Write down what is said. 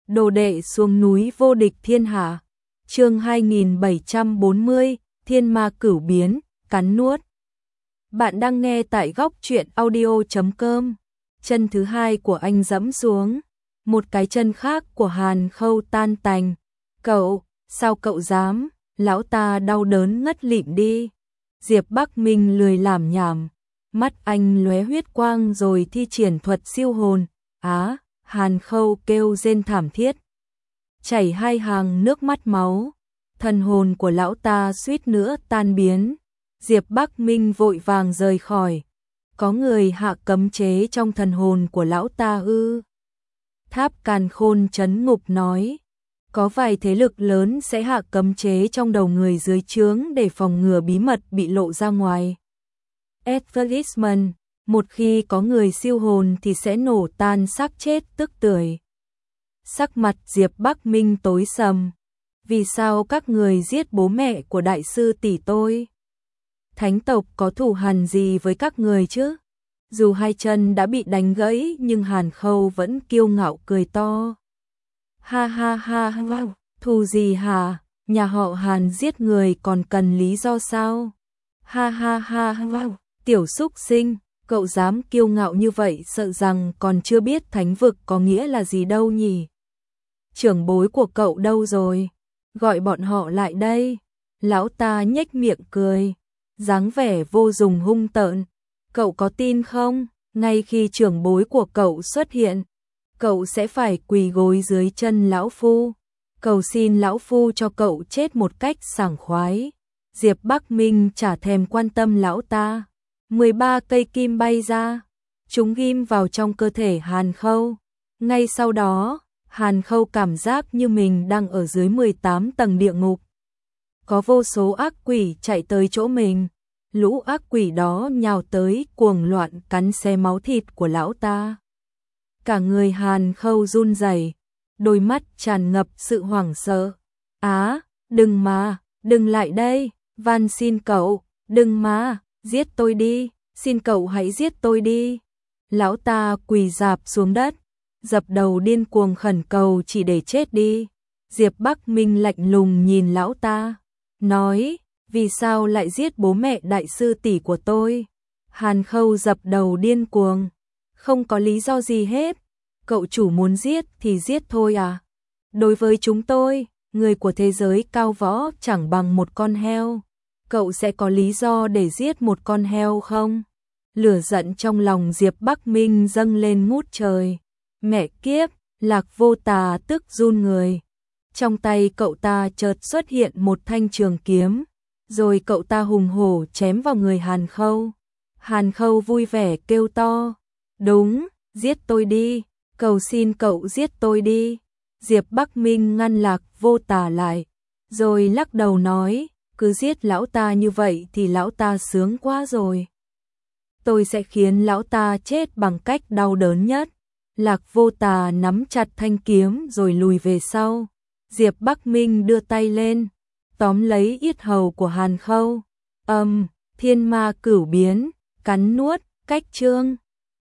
Đồ đệ xuống núi vô địch thiên hạ. Chương 2740, Thiên Ma Cửu Biến, cắn nuốt. Bạn đang nghe tại góc truyện audio.com. Chân thứ hai của anh giẫm xuống, một cái chân khác của Hàn Khâu tan tành. Cậu, sao cậu dám, lão ta đau đớn ngất lịm đi. Diệp Bắc Minh lười làm nhảm, mắt anh lóe huyết quang rồi thi triển thuật siêu hồn. Á, Hàn Khâu kêu rên thảm thiết, chảy hai hàng nước mắt máu, thần hồn của lão ta suýt nữa tan biến. Diệp Bắc Minh vội vàng rời khỏi. Có người hạ cấm chế trong thần hồn của lão ta ư? Tháp Càn Khôn trấn ngục nói, có vài thế lực lớn sẽ hạ cấm chế trong đầu người dưới trướng để phòng ngừa bí mật bị lộ ra ngoài. Advertisement, một khi có người siêu hồn thì sẽ nổ tan xác chết tức tưởi. Sắc mặt Diệp Bắc Minh tối sầm. Vì sao các người giết bố mẹ của đại sư tỷ tôi? Thánh tộc có thù hằn gì với các người chứ? Dù hai chân đã bị đánh gãy nhưng Hàn Khâu vẫn kiêu ngạo cười to. Ha ha ha ha, thù gì hả? Nhà họ Hàn giết người còn cần lý do sao? Ha ha ha ha, tiểu xúc sinh, cậu dám kiêu ngạo như vậy sợ rằng còn chưa biết thánh vực có nghĩa là gì đâu nhỉ? Trưởng bối của cậu đâu rồi? Gọi bọn họ lại đây. Lão ta nhếch miệng cười, dáng vẻ vô dụng hung tợn. Cậu có tin không? Ngay khi trưởng bối của cậu xuất hiện, cậu sẽ phải quỳ gối dưới chân lão phu, cầu xin lão phu cho cậu chết một cách sảng khoái. Diệp Bắc Minh chả thèm quan tâm lão ta. 13 cây kim bay ra, chúng ghim vào trong cơ thể Hàn Khâu. Ngay sau đó, Hàn Khâu cảm giác như mình đang ở dưới 18 tầng địa ngục. Có vô số ác quỷ chạy tới chỗ mình. Lũ ác quỷ đó nhào tới cuồng loạn cắn xé máu thịt của lão ta. Cả người Hàn Khâu run rẩy, đôi mắt tràn ngập sự hoảng sợ. Á, đừng mà, đừng lại đây, van xin cậu, đừng mà, giết tôi đi, xin cậu hãy giết tôi đi. Lão ta quỳ rạp xuống đất, dập đầu điên cuồng khẩn cầu chỉ để chết đi. Diệp Bắc Minh lạnh lùng nhìn lão ta, nói, vì sao lại giết bố mẹ đại sư tỷ của tôi? Hàn Khâu dập đầu điên cuồng, không có lý do gì hết. Cậu chủ muốn giết thì giết thôi à? Đối với chúng tôi, người của thế giới cao võ chẳng bằng một con heo. Cậu sẽ có lý do để giết một con heo không? Lửa giận trong lòng Diệp Bắc Minh dâng lên ngút trời. Mẹ kiếp, Lạc Vô Tà tức run người. Trong tay cậu ta chợt xuất hiện một thanh trường kiếm, rồi cậu ta hùng hổ chém vào người Hàn Khâu. Hàn Khâu vui vẻ kêu to, đúng, giết tôi đi, cầu xin cậu giết tôi đi. Diệp Bắc Minh ngăn Lạc Vô Tà lại, rồi lắc đầu nói, cứ giết lão ta như vậy thì lão ta sướng quá rồi. Tôi sẽ khiến lão ta chết bằng cách đau đớn nhất. Lạc Vô Tà nắm chặt thanh kiếm rồi lùi về sau. Diệp Bắc Minh đưa tay lên, tóm lấy yết hầu của Hàn Khâu. Thiên Ma Cửu Biến, cắn nuốt, cách chương.